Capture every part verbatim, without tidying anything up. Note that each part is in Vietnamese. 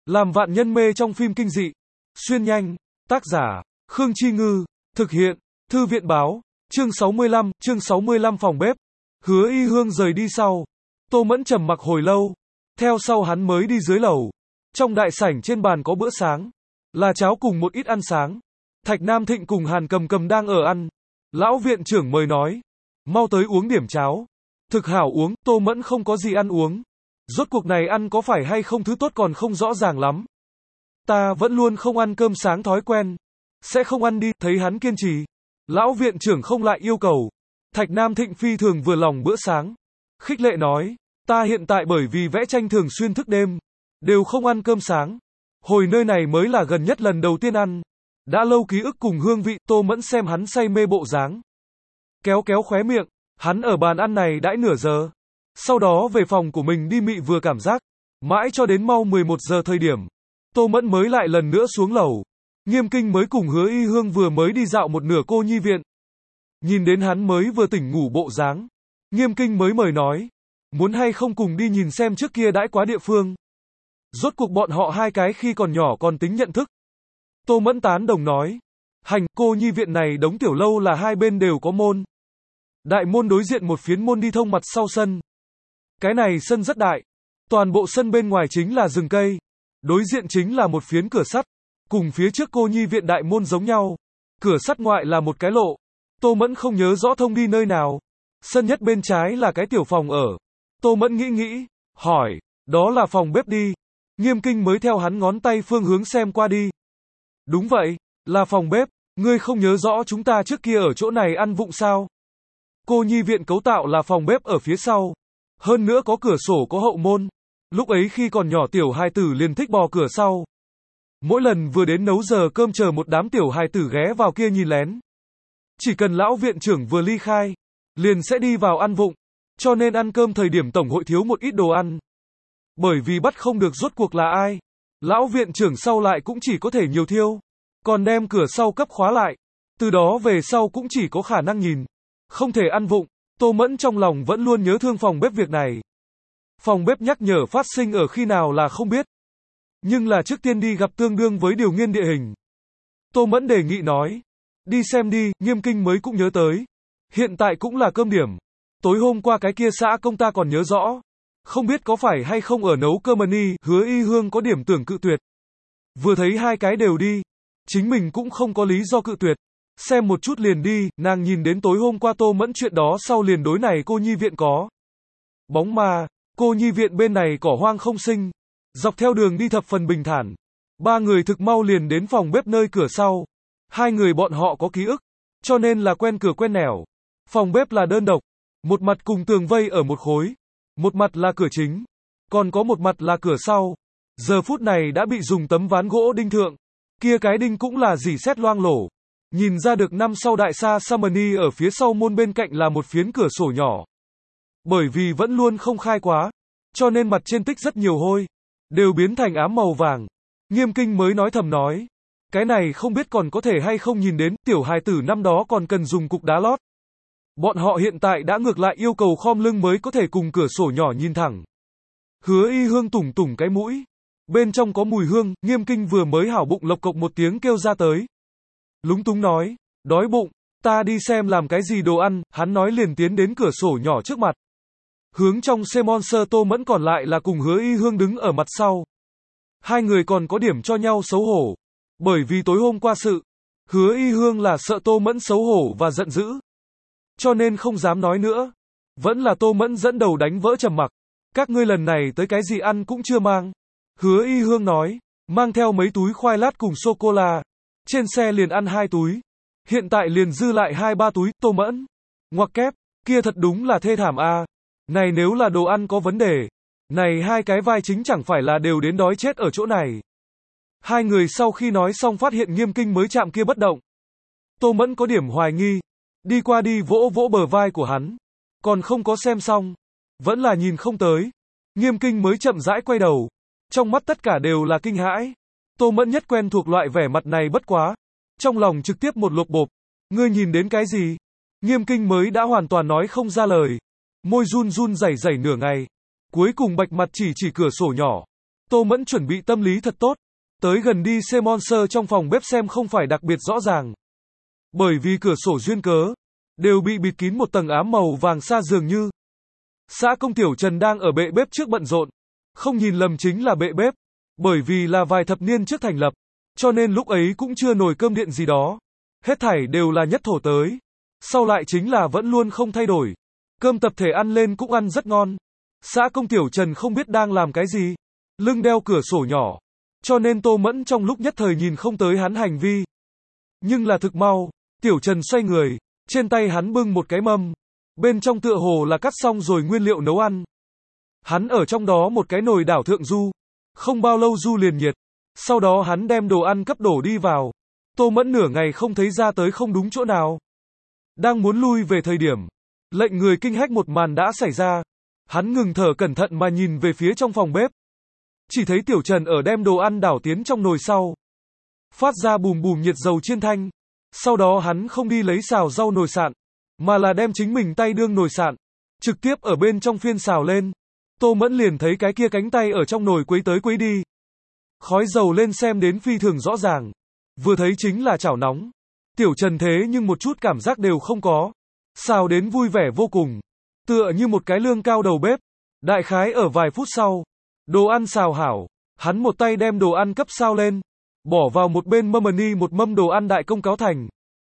Làm vạn nhân mê trong phim kinh dị. Xuyên nhanh. Tác giả, Khương Chi Ngư. Thực hiện, Thư viện báo. Chương sáu mươi lăm, chương sáu mươi lăm phòng bếp. Hứa Y Hương rời đi sau. Tô Mẫn trầm mặc hồi lâu. Theo sau hắn mới đi dưới lầu. Trong đại sảnh trên bàn có bữa sáng. Là cháo cùng một ít ăn sáng. Thạch Nam Thịnh cùng Hàn Cầm Cầm đang ở ăn. Lão viện trưởng mời nói. Mau tới uống điểm cháo. Thực hảo uống, Tô Mẫn không có gì ăn uống. Rốt cuộc này ăn có phải hay không thứ tốt còn không rõ ràng lắm. Ta vẫn luôn không ăn cơm sáng thói quen. Sẽ không ăn đi, thấy hắn kiên trì. Lão viện trưởng không lại yêu cầu. Thạch Nam Thịnh phi thường vừa lòng bữa sáng. Khích lệ nói, ta hiện tại bởi vì vẽ tranh thường xuyên thức đêm. Đều không ăn cơm sáng. Hồi nơi này mới là gần nhất lần đầu tiên ăn. Đã lâu ký ức cùng hương vị, Tô Mẫn xem hắn say mê bộ dáng. Kéo kéo khóe miệng, hắn ở bàn ăn này đãi nửa giờ. Sau đó về phòng của mình đi mị vừa cảm giác. Mãi cho đến mau mười một giờ thời điểm. Tô Mẫn mới lại lần nữa xuống lầu. Nghiêm Kinh mới cùng Hứa Y Hương vừa mới đi dạo một nửa cô nhi viện. Nhìn đến hắn mới vừa tỉnh ngủ bộ dáng. Nghiêm Kinh mới mời nói. Muốn hay không cùng đi nhìn xem trước kia đãi quá địa phương. Rốt cuộc bọn họ hai cái khi còn nhỏ còn tính nhận thức. Tô Mẫn tán đồng nói. Hành, cô nhi viện này đống tiểu lâu là hai bên đều có môn. Đại môn đối diện một phiến môn đi thông mặt sau sân. Cái này sân rất đại. Toàn bộ sân bên ngoài chính là rừng cây. Đối diện chính là một phiến cửa sắt. Cùng phía trước cô nhi viện đại môn giống nhau. Cửa sắt ngoại là một cái lộ. Tô Mẫn không nhớ rõ thông đi nơi nào. Sân nhất bên trái là cái tiểu phòng ở. Tô Mẫn nghĩ nghĩ. Hỏi, đó là phòng bếp đi. Nghiêm Kinh mới theo hắn ngón tay phương hướng xem qua đi. Đúng vậy, là phòng bếp. Ngươi không nhớ rõ chúng ta trước kia ở chỗ này ăn vụng sao? Cô nhi viện cấu tạo là phòng bếp ở phía sau. Hơn nữa có cửa sổ có hậu môn. Lúc ấy khi còn nhỏ tiểu hài tử liền thích bò cửa sau. Mỗi lần vừa đến nấu giờ cơm chờ một đám tiểu hài tử ghé vào kia nhìn lén. Chỉ cần lão viện trưởng vừa ly khai, liền sẽ đi vào ăn vụng. Cho nên ăn cơm thời điểm tổng hội thiếu một ít đồ ăn. Bởi vì bắt không được rốt cuộc là ai. Lão viện trưởng sau lại cũng chỉ có thể nhiều thiêu. Còn đem cửa sau cấp khóa lại. Từ đó về sau cũng chỉ có khả năng nhìn. Không thể ăn vụng. Tô Mẫn trong lòng vẫn luôn nhớ thương phòng bếp việc này. Phòng bếp nhắc nhở phát sinh ở khi nào là không biết. Nhưng là trước tiên đi gặp tương đương với điều nghiên địa hình. Tô Mẫn đề nghị nói. Đi xem đi, Nghiêm Kinh mới cũng nhớ tới. Hiện tại cũng là cơm điểm. Tối hôm qua cái kia xã công ta còn nhớ rõ. Không biết có phải hay không ở nấu cơm ni, Hứa Y Hương có điểm tưởng cự tuyệt. Vừa thấy hai cái đều đi. Chính mình cũng không có lý do cự tuyệt. Xem một chút liền đi, nàng nhìn đến tối hôm qua Tô Mẫn chuyện đó sau liền đối này cô nhi viện có. Bóng ma, cô nhi viện bên này cỏ hoang không sinh. Dọc theo đường đi thập phần bình thản. Ba người thực mau liền đến phòng bếp nơi cửa sau. Hai người bọn họ có ký ức. Cho nên là quen cửa quen nẻo. Phòng bếp là đơn độc. Một mặt cùng tường vây ở một khối. Một mặt là cửa chính. Còn có một mặt là cửa sau. Giờ phút này đã bị dùng tấm ván gỗ đinh thượng. Kia cái đinh cũng là dỉ sét loang lổ. Nhìn ra được năm sau đại sa Samani ở phía sau môn bên cạnh là một phiến cửa sổ nhỏ. Bởi vì vẫn luôn không khai quá. Cho nên mặt trên tích rất nhiều hôi. Đều biến thành ám màu vàng. Nghiêm Kinh mới nói thầm nói. Cái này không biết còn có thể hay không nhìn đến, tiểu hài tử năm đó còn cần dùng cục đá lót. Bọn họ hiện tại đã ngược lại yêu cầu khom lưng mới có thể cùng cửa sổ nhỏ nhìn thẳng. Hứa Y Hương tủng tủng cái mũi. Bên trong có mùi hương, Nghiêm Kinh vừa mới hảo bụng lộc cộc một tiếng kêu ra tới. Lúng túng nói, đói bụng, ta đi xem làm cái gì đồ ăn, hắn nói liền tiến đến cửa sổ nhỏ trước mặt. Hướng trong xe Monster Tô Mẫn còn lại là cùng Hứa Y Hương đứng ở mặt sau. Hai người còn có điểm cho nhau xấu hổ. Bởi vì tối hôm qua sự, Hứa Y Hương là sợ Tô Mẫn xấu hổ và giận dữ. Cho nên không dám nói nữa. Vẫn là Tô Mẫn dẫn đầu đánh vỡ trầm mặc. Các ngươi lần này tới cái gì ăn cũng chưa mang. Hứa Y Hương nói, mang theo mấy túi khoai lát cùng sô-cô-la. Trên xe liền ăn hai túi. Hiện tại liền dư lại hai ba túi, Tô Mẫn. Ngoặc kép, kia thật đúng là thê thảm a. Này nếu là đồ ăn có vấn đề. Này hai cái vai chính chẳng phải là đều đến đói chết ở chỗ này. Hai người sau khi nói xong phát hiện Nghiêm Kinh mới chạm kia bất động. Tô Mẫn có điểm hoài nghi. Đi qua đi vỗ vỗ bờ vai của hắn. Còn không có xem xong. Vẫn là nhìn không tới. Nghiêm Kinh mới chậm rãi quay đầu. Trong mắt tất cả đều là kinh hãi. Tô Mẫn nhất quen thuộc loại vẻ mặt này bất quá. Trong lòng trực tiếp một lột bộp. Ngươi nhìn đến cái gì? Nghiêm Kinh mới đã hoàn toàn nói không ra lời. Môi run run rẩy rẩy nửa ngày. Cuối cùng bạch mặt chỉ chỉ cửa sổ nhỏ. Tô Mẫn chuẩn bị tâm lý thật tốt. Tới gần đi xem monster trong phòng bếp xem không phải đặc biệt rõ ràng. Bởi vì cửa sổ duyên cớ, đều bị bịt kín một tầng ám màu vàng xa dường như. Xã công Tiểu Trần đang ở bệ bếp trước bận rộn. Không nhìn lầm chính là bệ bếp. Bởi vì là vài thập niên trước thành lập. Cho nên lúc ấy cũng chưa nồi cơm điện gì đó. Hết thảy đều là nhất thổ tới. Sau lại chính là vẫn luôn không thay đổi. Cơm tập thể ăn lên cũng ăn rất ngon. Xã công Tiểu Trần không biết đang làm cái gì. Lưng đeo cửa sổ nhỏ. Cho nên Tô Mẫn trong lúc nhất thời nhìn không tới hắn hành vi. Nhưng là thực mau, Tiểu Trần xoay người, trên tay hắn bưng một cái mâm. Bên trong tựa hồ là cắt xong rồi nguyên liệu nấu ăn. Hắn ở trong đó một cái nồi đảo thượng du. Không bao lâu du liền nhiệt. Sau đó hắn đem đồ ăn cấp đổ đi vào. Tô Mẫn nửa ngày không thấy ra tới không đúng chỗ nào. Đang muốn lui về thời điểm. Lệnh người kinh hách một màn đã xảy ra. Hắn ngừng thở cẩn thận mà nhìn về phía trong phòng bếp. Chỉ thấy Tiểu Trần ở đem đồ ăn đảo tiến trong nồi sau. Phát ra bùm bùm nhiệt dầu chiên thanh. Sau đó hắn không đi lấy xào rau nồi sạn. Mà là đem chính mình tay đương nồi sạn. Trực tiếp ở bên trong phiên xào lên. Tô Mẫn liền thấy cái kia cánh tay ở trong nồi quấy tới quấy đi. Khói dầu lên xem đến phi thường rõ ràng. Vừa thấy chính là chảo nóng. Tiểu Trần thế nhưng một chút cảm giác đều không có. Xào đến vui vẻ vô cùng. Tựa như một cái lương cao đầu bếp. Đại khái ở vài phút sau. Đồ ăn xào hảo. Hắn một tay đem đồ ăn cấp sao lên. Bỏ vào một bên mâm ni một mâm đồ ăn đại công cáo thành.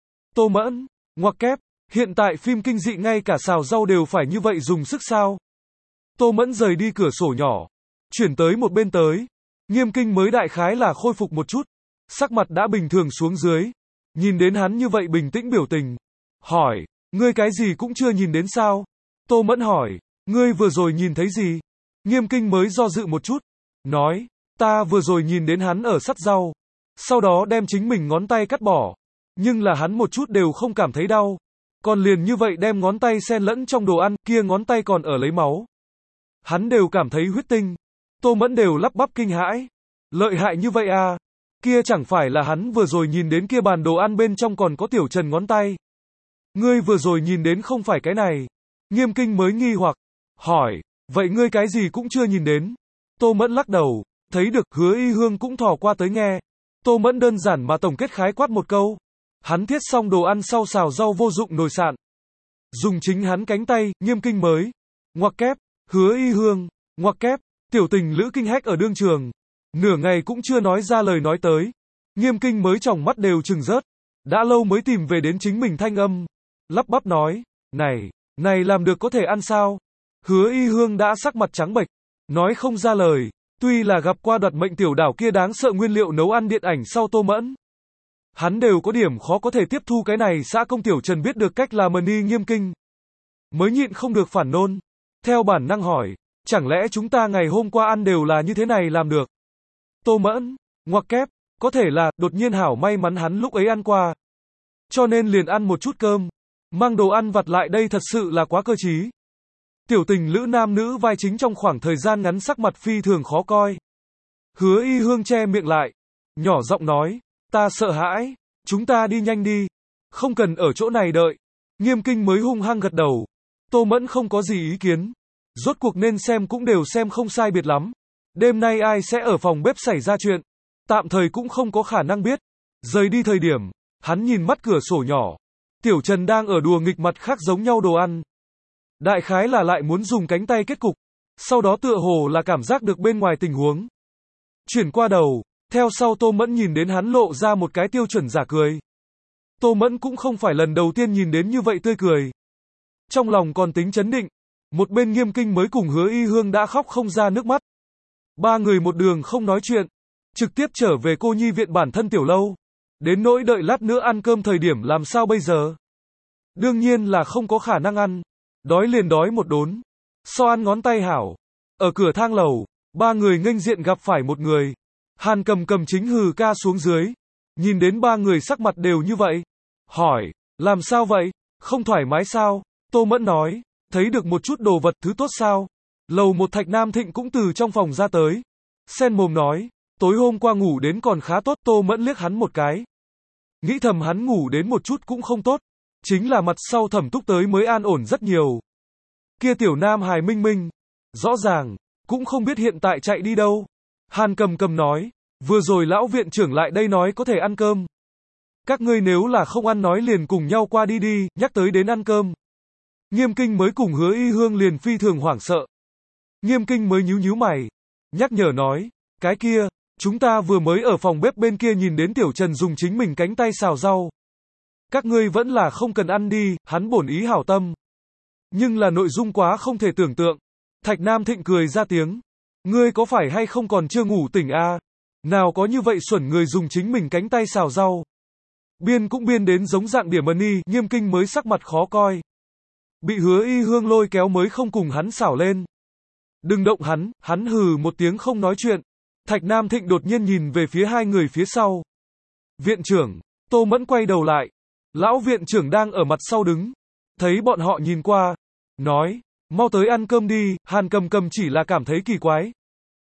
Tô Mẫn, ngoặc kép. Hiện tại phim kinh dị ngay cả xào rau đều phải như vậy dùng sức sao. Tô Mẫn rời đi cửa sổ nhỏ. Chuyển tới một bên tới. Nghiêm Kinh mới đại khái là khôi phục một chút. Sắc mặt đã bình thường xuống dưới. Nhìn đến hắn như vậy bình tĩnh biểu tình. Hỏi, ngươi cái gì cũng chưa nhìn đến sao? Tô Mẫn hỏi, ngươi vừa rồi nhìn thấy gì? Nghiêm Kinh mới do dự một chút. Nói, ta vừa rồi nhìn đến hắn ở sắt rau. Sau đó đem chính mình ngón tay cắt bỏ. Nhưng là hắn một chút đều không cảm thấy đau. Còn liền như vậy đem ngón tay xen lẫn trong đồ ăn, kia ngón tay còn ở lấy máu. Hắn đều cảm thấy huyết tinh. Tô Mẫn đều lắp bắp kinh hãi. Lợi hại như vậy à? Kia chẳng phải là hắn vừa rồi nhìn đến kia bàn đồ ăn bên trong còn có Tiểu Trần ngón tay. Ngươi vừa rồi nhìn đến không phải cái này. Nghiêm Kinh mới nghi hoặc. Hỏi, vậy ngươi cái gì cũng chưa nhìn đến. Tô Mẫn lắc đầu, thấy được Hứa Y Hương cũng thò qua tới nghe. Tô Mẫn đơn giản mà tổng kết khái quát một câu. Hắn thiết xong đồ ăn sau xào rau vô dụng nồi sạn. Dùng chính hắn cánh tay, Nghiêm Kinh mới. Ngoặc kép, Hứa Y Hương, ngoặc kép, tiểu tình lữ kinh hách ở đương trường. Nửa ngày cũng chưa nói ra lời nói tới. Nghiêm Kinh mới tròng mắt đều trừng rớt. Đã lâu mới tìm về đến chính mình thanh âm. Lắp bắp nói, này, này làm được có thể ăn sao? Hứa Y Hương đã sắc mặt trắng bệch. Nói không ra lời. Tuy là gặp qua đoạt mệnh tiểu đảo kia đáng sợ nguyên liệu nấu ăn điện ảnh sau Tô Mẫn. Hắn đều có điểm khó có thể tiếp thu cái này. Xã công Tiểu Trần biết được cách làm đi Nghiêm Kinh. Mới nhịn không được phản nôn. Theo bản năng hỏi, chẳng lẽ chúng ta ngày hôm qua ăn đều là như thế này làm được? Tô Mẫn, ngoặc kép, có thể là, đột nhiên hảo may mắn hắn lúc ấy ăn qua. Cho nên liền ăn một chút cơm. Mang đồ ăn vặt lại đây thật sự là quá cơ trí. Tiểu tình lữ nam nữ vai chính trong khoảng thời gian ngắn sắc mặt phi thường khó coi. Hứa Y Hương che miệng lại. Nhỏ giọng nói, ta sợ hãi, chúng ta đi nhanh đi. Không cần ở chỗ này đợi. Nghiêm Kinh mới hung hăng gật đầu. Tô Mẫn không có gì ý kiến. Rốt cuộc nên xem cũng đều xem không sai biệt lắm. Đêm nay ai sẽ ở phòng bếp xảy ra chuyện. Tạm thời cũng không có khả năng biết. Rời đi thời điểm, hắn nhìn mắt cửa sổ nhỏ. Tiểu Trần đang ở đùa nghịch mặt khác giống nhau đồ ăn. Đại khái là lại muốn dùng cánh tay kết cục. Sau đó tựa hồ là cảm giác được bên ngoài tình huống. Chuyển qua đầu, theo sau Tô Mẫn nhìn đến hắn lộ ra một cái tiêu chuẩn giả cười. Tô Mẫn cũng không phải lần đầu tiên nhìn đến như vậy tươi cười. Trong lòng còn tính chấn định. Một bên Nghiêm Kinh mới cùng Hứa Y Hương đã khóc không ra nước mắt. Ba người một đường không nói chuyện. Trực tiếp trở về cô nhi viện bản thân tiểu lâu. Đến nỗi đợi lát nữa ăn cơm thời điểm làm sao bây giờ? Đương nhiên là không có khả năng ăn. Đói liền đói một đốn. So ăn ngón tay hảo. Ở cửa thang lầu, ba người nghênh diện gặp phải một người. Hàn Cầm cầm chính hừ ca xuống dưới. Nhìn đến ba người sắc mặt đều như vậy. Hỏi, làm sao vậy? Không thoải mái sao? Tô Mẫn nói, thấy được một chút đồ vật thứ tốt sao? Lầu một Thạch Nam Thịnh cũng từ trong phòng ra tới. Sen mồm nói, tối hôm qua ngủ đến còn khá tốt. Tô Mẫn liếc hắn một cái. Nghĩ thầm hắn ngủ đến một chút cũng không tốt. Chính là mặt sau Thẩm Túc tới mới an ổn rất nhiều. Kia tiểu nam hài minh minh. Rõ ràng, cũng không biết hiện tại chạy đi đâu. Hàn Cầm Cầm nói, vừa rồi lão viện trưởng lại đây nói có thể ăn cơm. Các ngươi nếu là không ăn nói liền cùng nhau qua đi đi, nhắc tới đến ăn cơm. Nghiêm Kinh mới cùng Hứa Y Hương liền phi thường hoảng sợ. Nghiêm Kinh mới nhíu nhíu mày, nhắc nhở nói, cái kia, chúng ta vừa mới ở phòng bếp bên kia nhìn đến Tiểu Trần dùng chính mình cánh tay xào rau. Các ngươi vẫn là không cần ăn đi, hắn bổn ý hảo tâm. Nhưng là nội dung quá không thể tưởng tượng. Thạch Nam Thịnh cười ra tiếng. Ngươi có phải hay không còn chưa ngủ tỉnh à? Nào có như vậy xuẩn người dùng chính mình cánh tay xào rau. Biên cũng biên đến giống dạng điểm ân y, Nghiêm Kinh mới sắc mặt khó coi. Bị Hứa Y Hương lôi kéo mới không cùng hắn xảo lên. Đừng động hắn, hắn hừ một tiếng không nói chuyện. Thạch Nam Thịnh đột nhiên nhìn về phía hai người phía sau. Viện trưởng, Tô Mẫn quay đầu lại. Lão viện trưởng đang ở mặt sau đứng. Thấy bọn họ nhìn qua. Nói, mau tới ăn cơm đi, Hàn Cầm Cầm chỉ là cảm thấy kỳ quái.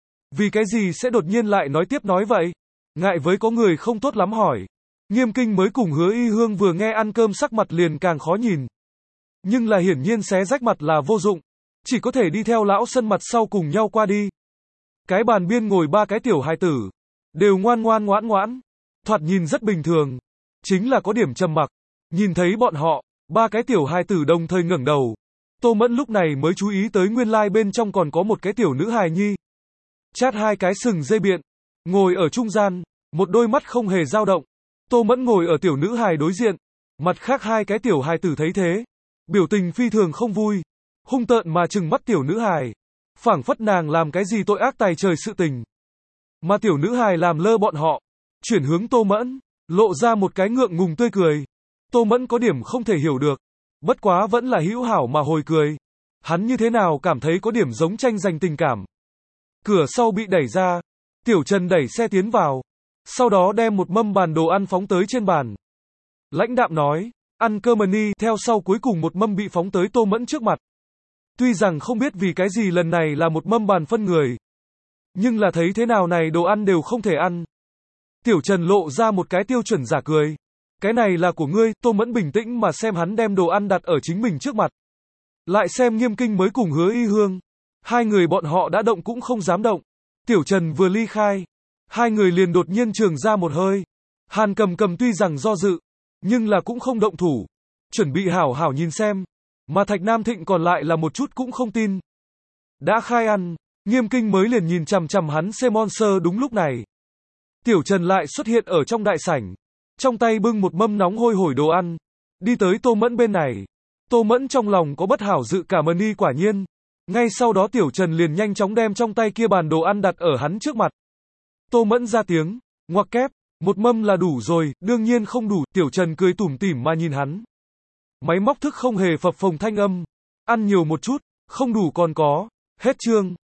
Vì cái gì sẽ đột nhiên lại nói tiếp nói vậy? Ngại với có người không tốt lắm hỏi. Nghiêm Kinh mới cùng Hứa Y Hương vừa nghe ăn cơm sắc mặt liền càng khó nhìn. Nhưng là hiển nhiên xé rách mặt là vô dụng. Chỉ có thể đi theo lão sân mặt sau cùng nhau qua đi. Cái bàn biên ngồi ba cái tiểu hài tử. Đều ngoan ngoan ngoãn ngoãn. Thoạt nhìn rất bình thường. Chính là có điểm trầm mặc. Nhìn thấy bọn họ, ba cái tiểu hài tử đồng thời ngẩng đầu. Tô Mẫn lúc này mới chú ý tới nguyên lai bên trong còn có một cái tiểu nữ hài nhi. Chát hai cái sừng dây biện. Ngồi ở trung gian, một đôi mắt không hề dao động. Tô Mẫn ngồi ở tiểu nữ hài đối diện. Mặt khác hai cái tiểu hài tử thấy thế. Biểu tình phi thường không vui. Hung tợn mà trừng mắt tiểu nữ hài. Phảng phất nàng làm cái gì tội ác tày trời sự tình. Mà tiểu nữ hài làm lơ bọn họ. Chuyển hướng Tô Mẫn. Lộ ra một cái ngượng ngùng tươi cười. Tô Mẫn có điểm không thể hiểu được. Bất quá vẫn là hữu hảo mà hồi cười. Hắn như thế nào cảm thấy có điểm giống tranh giành tình cảm. Cửa sau bị đẩy ra. Tiểu Trần đẩy xe tiến vào. Sau đó đem một mâm bàn đồ ăn phóng tới trên bàn. Lãnh đạm nói, ăn cơm đi, theo sau cuối cùng một mâm bị phóng tới Tô Mẫn trước mặt. Tuy rằng không biết vì cái gì lần này là một mâm bàn phân người. Nhưng là thấy thế nào này đồ ăn đều không thể ăn. Tiểu Trần lộ ra một cái tiêu chuẩn giả cười. Cái này là của ngươi, Tô Mẫn bình tĩnh mà xem hắn đem đồ ăn đặt ở chính mình trước mặt. Lại xem Nghiêm Kinh mới cùng Hứa Y Hương. Hai người bọn họ đã động cũng không dám động. Tiểu Trần vừa ly khai. Hai người liền đột nhiên trường ra một hơi. Hàn Cầm Cầm tuy rằng do dự. Nhưng là cũng không động thủ. Chuẩn bị hảo hảo nhìn xem. Mà Thạch Nam Thịnh còn lại là một chút cũng không tin. Đã khai ăn. Nghiêm Kinh mới liền nhìn chằm chằm hắn xem monster đúng lúc này. Tiểu Trần lại xuất hiện ở trong đại sảnh. Trong tay bưng một mâm nóng hôi hổi đồ ăn. Đi tới Tô Mẫn bên này. Tô Mẫn trong lòng có bất hảo dự cảm ơn y quả nhiên. Ngay sau đó Tiểu Trần liền nhanh chóng đem trong tay kia bàn đồ ăn đặt ở hắn trước mặt. Tô Mẫn ra tiếng, ngoặc kép, một mâm là đủ rồi, đương nhiên không đủ, Tiểu Trần cười tủm tỉm mà nhìn hắn. Máy móc thức không hề phập phồng thanh âm. Ăn nhiều một chút, không đủ còn có, hết chương.